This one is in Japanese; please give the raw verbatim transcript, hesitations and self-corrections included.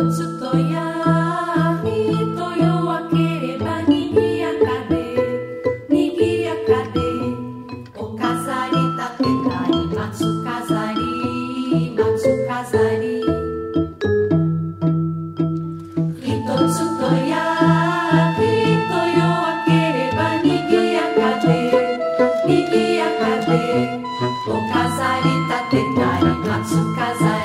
つとや人よわければにぎやかでにぎやかでお飾り立てたり松飾り松飾り一つとや人よわければにぎやかでにぎやかでお飾り立てたり松飾り